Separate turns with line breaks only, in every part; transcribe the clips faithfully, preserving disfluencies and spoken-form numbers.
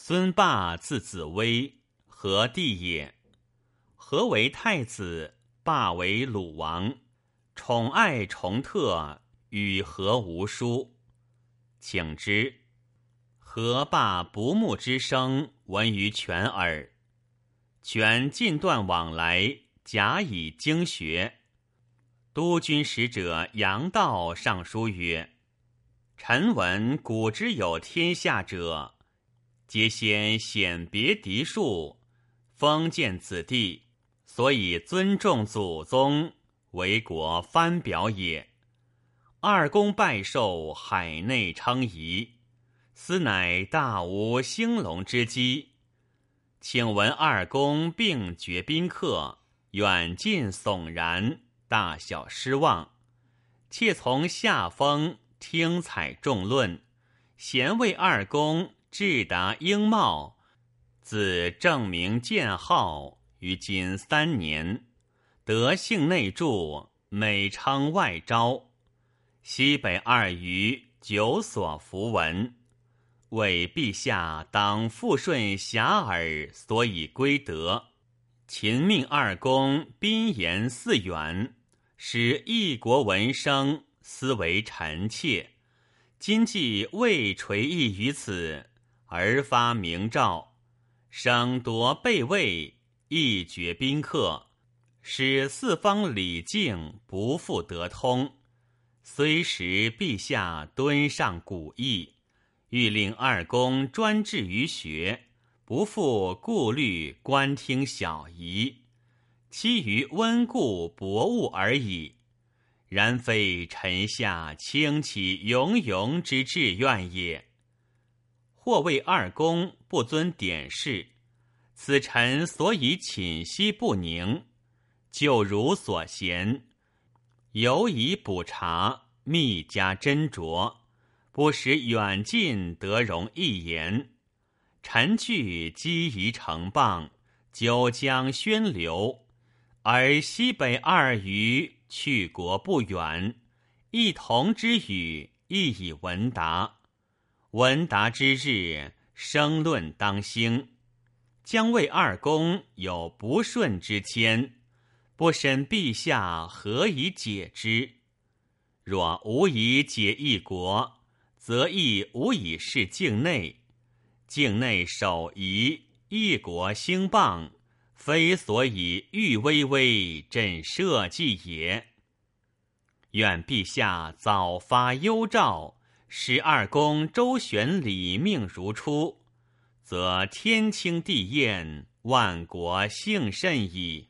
孙霸字子威，何弟也。何为太子，霸为鲁王，宠爱崇特，与何无殊。请之。何霸不睦之声闻于权耳。权尽断往来，假以经学。督军使者杨道上书曰：臣闻古之有天下者，皆先显别嫡庶，封建子弟，所以尊重祖宗，为国藩表也。二公拜寿，海内称仪，斯乃大吴兴隆之基。请闻二公并绝宾客，远近悚然，大小失望。妾从下风听采众论，贤为二公智达英茂，自正名建号，于今三年，德性内助，美称外招。西北二隅久所弗闻，为陛下当复顺遐迩，所以归德。秦命二公宾言四远，使一国闻声，斯为臣妾。今既未垂意于此，而发明诏，省夺备位，一绝宾客，使四方礼敬不复得通。虽时陛下敦上古义，欲令二公专志于学，不复顾虑官听小仪，期于温故博物而已。然非臣下倾其永永之志愿也。或谓二公不遵典事，此臣所以寝息不宁，就如所嫌，犹以补察，密加斟酌，不使远近得容一言。臣据积疑成谤，久将宣流，而西北二隅去国不远，一同之语，亦以闻达。闻达之日，生论当兴，将为二公有不顺之谦，不审陛下何以解之？若无以解一国，则亦无以事境内。境内守夷，一国兴邦，非所以欲巍巍振社稷也。愿陛下早发幽诏，使二公周旋礼命如初，则天清地晏，万国幸甚矣。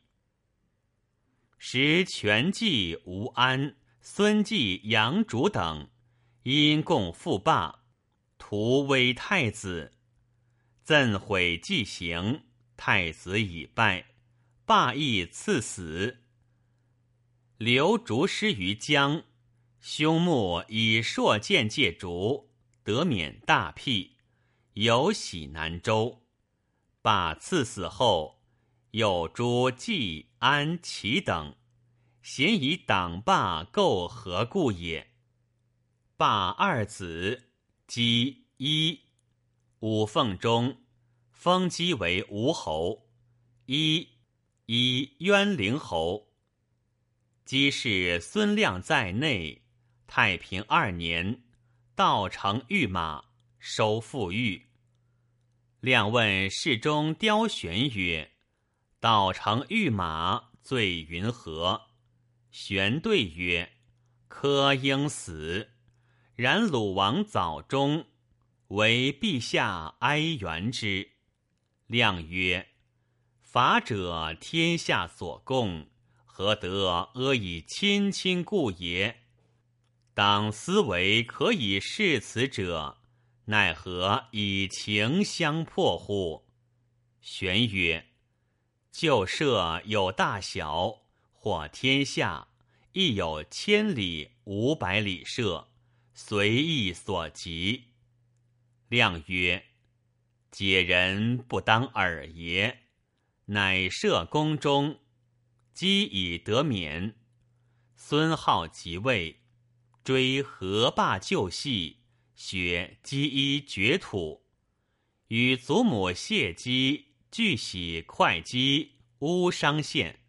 时权继吴安、孙继杨主等因共复霸，图威太子，赠毁祭行，太子已败，霸亦赐死。刘竹师于江，兄穆以硕剑借竹，得免大辟，有喜南州。霸赐死后，有诸季、安、齐等，咸以党霸构何故也。霸二子，姬、伊。五凤中，封姬为吴侯，伊以渊陵侯。姬氏孙亮在内，太平二年，道成御马，收复豫。亮问侍中刁玄曰：道成御马，罪云何？玄对曰：柯应死，然鲁王早终，为陛下哀援之。亮曰：法者天下所共，何得阿以亲亲故也？当思为可以事此者，奈何以情相迫乎？玄曰：旧社有大小，或天下，亦有千里、五百里社，随意所及。亮曰：解人不当耳也。乃设宫中，姬以得免。孙浩即位，追河霸旧系，削姬衣掘土。 与祖母谢姬俱徙会稽乌商县。